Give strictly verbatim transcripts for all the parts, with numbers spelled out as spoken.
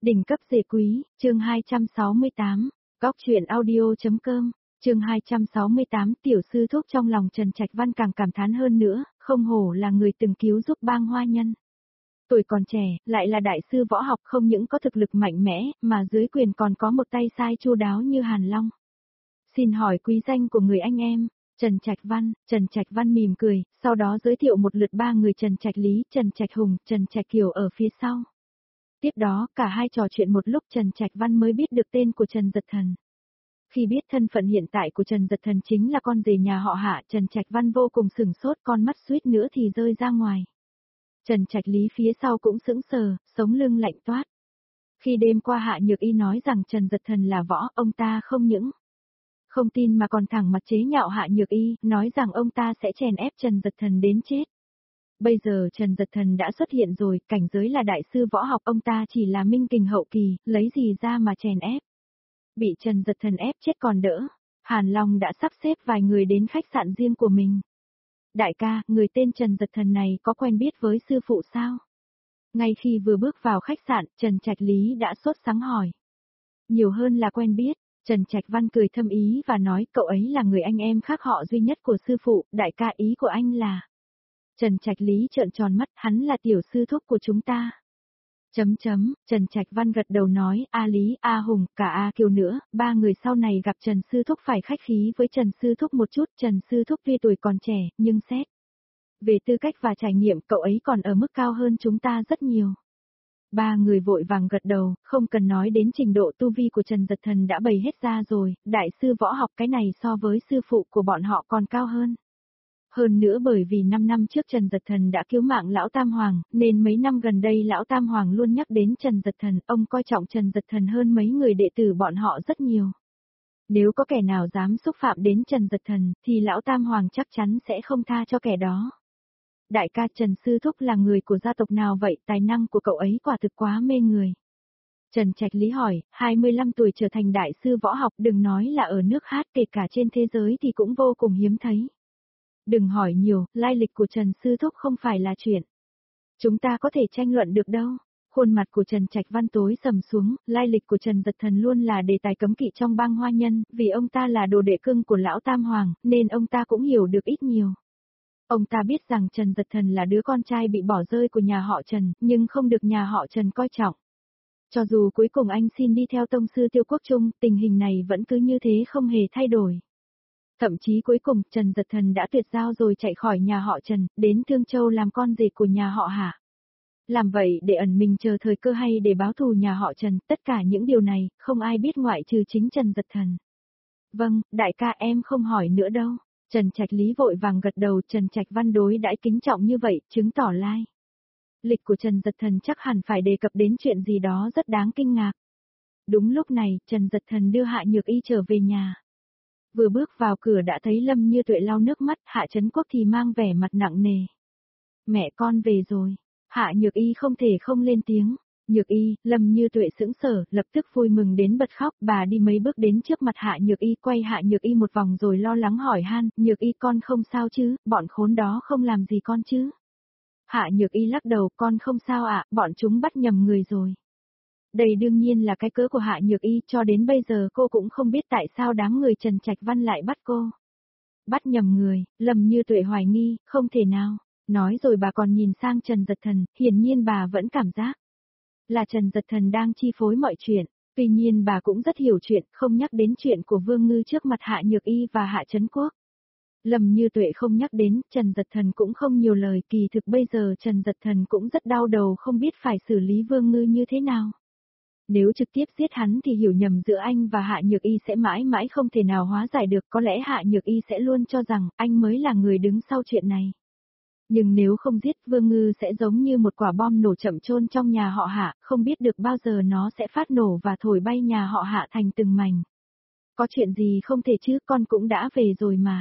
Đỉnh cấp dề quý, chương hai trăm sáu mươi tám, góc truyện audio.com, chương hai trăm sáu mươi tám tiểu sư thúc trong lòng Trần Trạch Văn càng cảm thán hơn nữa, không hổ là người từng cứu giúp bang hoa nhân. Tuổi còn trẻ, lại là đại sư võ học không những có thực lực mạnh mẽ, mà dưới quyền còn có một tay sai chu đáo như Hàn Long. Xin hỏi quý danh của người anh em, Trần Trạch Văn, Trần Trạch Văn mỉm cười, sau đó giới thiệu một lượt ba người Trần Trạch Lý, Trần Trạch Hùng, Trần Trạch Kiều ở phía sau. Tiếp đó, cả hai trò chuyện một lúc Trần Trạch Văn mới biết được tên của Trần Dật Thần. Khi biết thân phận hiện tại của Trần Dật Thần chính là con rể nhà họ Hạ, Trần Trạch Văn vô cùng sửng sốt, con mắt suýt nữa thì rơi ra ngoài. Trần Trạch Lý phía sau cũng sững sờ, sống lưng lạnh toát. Khi đêm qua Hạ Nhược Y nói rằng Trần Dật Thần là võ, ông ta không những không tin mà còn thẳng mặt chế nhạo Hạ Nhược Y, nói rằng ông ta sẽ chèn ép Trần Dật Thần đến chết. Bây giờ Trần Dật Thần đã xuất hiện rồi, cảnh giới là đại sư võ học, ông ta chỉ là minh kình hậu kỳ, lấy gì ra mà chèn ép. Bị Trần Dật Thần ép chết còn đỡ, Hàn Long đã sắp xếp vài người đến khách sạn riêng của mình. Đại ca, người tên Trần Dật Thần này có quen biết với sư phụ sao? Ngay khi vừa bước vào khách sạn, Trần Trạch Lý đã sốt sắng hỏi. Nhiều hơn là quen biết, Trần Trạch Văn cười thâm ý và nói cậu ấy là người anh em khác họ duy nhất của sư phụ, đại ca ý của anh là... Trần Trạch Lý trợn tròn mắt, hắn là tiểu sư thúc của chúng ta. Chấm chấm, Trần Trạch Văn gật đầu nói, A Lý, A Hùng, cả A Kiều nữa, ba người sau này gặp Trần sư thúc phải khách khí với Trần sư thúc một chút, Trần sư thúc tuy tuổi còn trẻ, nhưng xét về tư cách và trải nghiệm, cậu ấy còn ở mức cao hơn chúng ta rất nhiều. Ba người vội vàng gật đầu, không cần nói đến trình độ tu vi của Trần Dật Thần đã bày hết ra rồi, đại sư võ học cái này so với sư phụ của bọn họ còn cao hơn. Hơn nữa bởi vì năm năm trước Trần Dật Thần đã cứu mạng Lão Tam Hoàng, nên mấy năm gần đây Lão Tam Hoàng luôn nhắc đến Trần Dật Thần, ông coi trọng Trần Dật Thần hơn mấy người đệ tử bọn họ rất nhiều. Nếu có kẻ nào dám xúc phạm đến Trần Dật Thần, thì Lão Tam Hoàng chắc chắn sẽ không tha cho kẻ đó. Đại ca Trần Sư Thúc là người của gia tộc nào vậy, tài năng của cậu ấy quả thực quá mê người. Trần Trạch Lý hỏi, hai mươi lăm tuổi trở thành đại sư võ học, đừng nói là ở nước hát, kể cả trên thế giới thì cũng vô cùng hiếm thấy. Đừng hỏi nhiều, lai lịch của Trần Sư Thúc không phải là chuyện chúng ta có thể tranh luận được đâu. Khuôn mặt của Trần Trạch Văn tối sầm xuống, lai lịch của Trần Dật Thần luôn là đề tài cấm kỵ trong bang hoa nhân, vì ông ta là đồ đệ cưng của Lão Tam Hoàng, nên ông ta cũng hiểu được ít nhiều. Ông ta biết rằng Trần Dật Thần là đứa con trai bị bỏ rơi của nhà họ Trần, nhưng không được nhà họ Trần coi trọng. Cho dù cuối cùng anh xin đi theo tông sư Tiêu Quốc Trung, tình hình này vẫn cứ như thế không hề thay đổi. Thậm chí cuối cùng Trần Dật Thần đã tuyệt giao rồi chạy khỏi nhà họ Trần, đến Thương Châu làm con rể của nhà họ Hạ. Làm vậy để ẩn mình chờ thời cơ hay để báo thù nhà họ Trần, tất cả những điều này, không ai biết ngoại trừ chính Trần Dật Thần. Vâng, đại ca em không hỏi nữa đâu. Trần Trạch Lý vội vàng gật đầu, Trần Trạch Văn đối đãi kính trọng như vậy, chứng tỏ lai lịch của Trần Dật Thần chắc hẳn phải đề cập đến chuyện gì đó rất đáng kinh ngạc. Đúng lúc này, Trần Dật Thần đưa Hạ Nhược Y trở về nhà. Vừa bước vào cửa đã thấy Lâm Như Tuệ lau nước mắt, Hạ Trấn Quốc thì mang vẻ mặt nặng nề. Mẹ con về rồi. Hạ Nhược Y không thể không lên tiếng. Nhược Y, Lâm Như Tuệ sững sờ, lập tức vui mừng đến bật khóc, bà đi mấy bước đến trước mặt Hạ Nhược Y, quay Hạ Nhược Y một vòng rồi lo lắng hỏi han, Nhược Y con không sao chứ, bọn khốn đó không làm gì con chứ. Hạ Nhược Y lắc đầu, con không sao ạ, bọn chúng bắt nhầm người rồi. Đây đương nhiên là cái cớ của Hạ Nhược Y, cho đến bây giờ cô cũng không biết tại sao đám người Trần Trạch Văn lại bắt cô. Bắt nhầm người, Lâm Như Tuệ hoài nghi, không thể nào. Nói rồi bà còn nhìn sang Trần Dật Thần, hiển nhiên bà vẫn cảm giác là Trần Dật Thần đang chi phối mọi chuyện. Tuy nhiên bà cũng rất hiểu chuyện, không nhắc đến chuyện của Vương Ngư trước mặt Hạ Nhược Y và Hạ Trấn Quốc. Lâm Như Tuệ không nhắc đến, Trần Dật Thần cũng không nhiều lời, kỳ thực bây giờ Trần Dật Thần cũng rất đau đầu không biết phải xử lý Vương Ngư như thế nào. Nếu trực tiếp giết hắn thì hiểu nhầm giữa anh và Hạ Nhược Y sẽ mãi mãi không thể nào hóa giải được, có lẽ Hạ Nhược Y sẽ luôn cho rằng anh mới là người đứng sau chuyện này. Nhưng nếu không giết, Vương Ngư sẽ giống như một quả bom nổ chậm chôn trong nhà họ Hạ, không biết được bao giờ nó sẽ phát nổ và thổi bay nhà họ Hạ thành từng mảnh. Có chuyện gì không thể chứ, con cũng đã về rồi mà.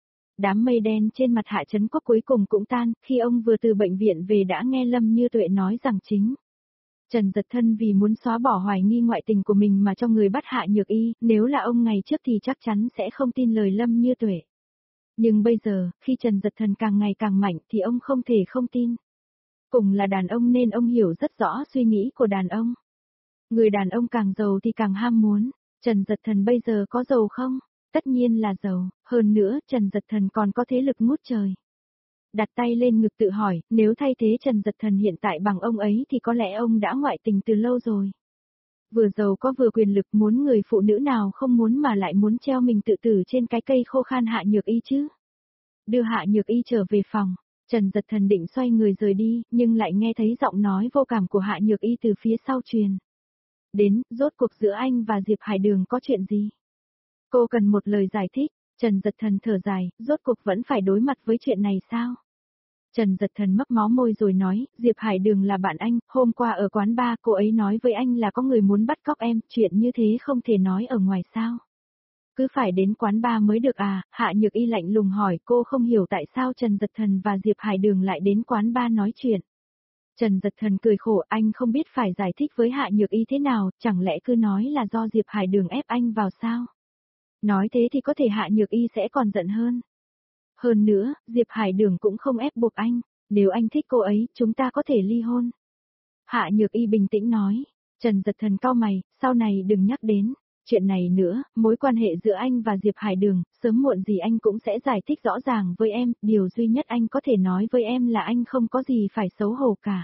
Đám mây đen trên mặt Hạ Trấn Quốc cuối cùng cũng tan, khi ông vừa từ bệnh viện về đã nghe Lâm Như Tuệ nói rằng chính Trần Dật Thần vì muốn xóa bỏ hoài nghi ngoại tình của mình mà cho người bắt Hạ Nhược Y, nếu là ông ngày trước thì chắc chắn sẽ không tin lời Lâm Như Tuệ. Nhưng bây giờ, khi Trần Dật Thần càng ngày càng mạnh thì ông không thể không tin. Cùng là đàn ông nên ông hiểu rất rõ suy nghĩ của đàn ông. Người đàn ông càng giàu thì càng ham muốn. Trần Dật Thần bây giờ có giàu không? Tất nhiên là giàu, hơn nữa Trần Dật Thần còn có thế lực ngút trời. Đặt tay lên ngực tự hỏi, nếu thay thế Trần Dật Thần hiện tại bằng ông ấy thì có lẽ ông đã ngoại tình từ lâu rồi. Vừa giàu có vừa quyền lực, muốn người phụ nữ nào không muốn mà lại muốn treo mình tự tử trên cái cây khô khan Hạ Nhược Y chứ. Đưa Hạ Nhược Y trở về phòng, Trần Dật Thần định xoay người rời đi, nhưng lại nghe thấy giọng nói vô cảm của Hạ Nhược Y từ phía sau truyền. Đến, rốt cuộc giữa anh và Diệp Hải Đường có chuyện gì? Cô cần một lời giải thích. Trần Dật Thần thở dài, rốt cuộc vẫn phải đối mặt với chuyện này sao? Trần Dật Thần mấp mó môi rồi nói, Diệp Hải Đường là bạn anh, hôm qua ở quán bar cô ấy nói với anh là có người muốn bắt cóc em, chuyện như thế không thể nói ở ngoài sao? Cứ phải đến quán bar mới được à? Hạ Nhược Y lạnh lùng hỏi, cô không hiểu tại sao Trần Dật Thần và Diệp Hải Đường lại đến quán bar nói chuyện. Trần Dật Thần cười khổ, anh không biết phải giải thích với Hạ Nhược Y thế nào, chẳng lẽ cứ nói là do Diệp Hải Đường ép anh vào sao? Nói thế thì có thể Hạ Nhược Y sẽ còn giận hơn. Hơn nữa, Diệp Hải Đường cũng không ép buộc anh, nếu anh thích cô ấy, chúng ta có thể ly hôn. Hạ Nhược Y bình tĩnh nói. Trần Dật Thần cau mày, sau này đừng nhắc đến chuyện này nữa, mối quan hệ giữa anh và Diệp Hải Đường, sớm muộn gì anh cũng sẽ giải thích rõ ràng với em, điều duy nhất anh có thể nói với em là anh không có gì phải xấu hổ cả.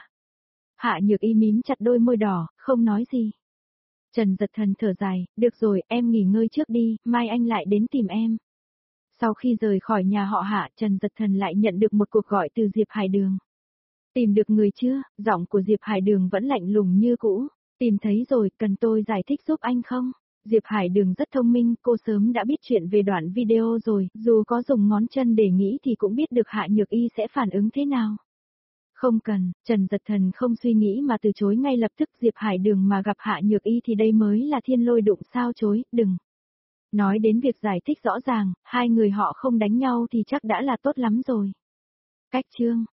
Hạ Nhược Y mím chặt đôi môi đỏ, không nói gì. Trần Dật Thần thở dài, được rồi, em nghỉ ngơi trước đi, mai anh lại đến tìm em. Sau khi rời khỏi nhà họ Hạ, Trần Dật Thần lại nhận được một cuộc gọi từ Diệp Hải Đường. Tìm được người chưa? Giọng của Diệp Hải Đường vẫn lạnh lùng như cũ. Tìm thấy rồi, cần tôi giải thích giúp anh không? Diệp Hải Đường rất thông minh, cô sớm đã biết chuyện về đoạn video rồi, dù có dùng ngón chân để nghĩ thì cũng biết được Hạ Nhược Y sẽ phản ứng thế nào. Không cần, Trần Dật Thần không suy nghĩ mà từ chối ngay lập tức. Diệp Hải Đường mà gặp Hạ Nhược Y thì đây mới là thiên lôi đụng sao chối, đừng. Nói đến việc giải thích rõ ràng, hai người họ không đánh nhau thì chắc đã là tốt lắm rồi. Cách chương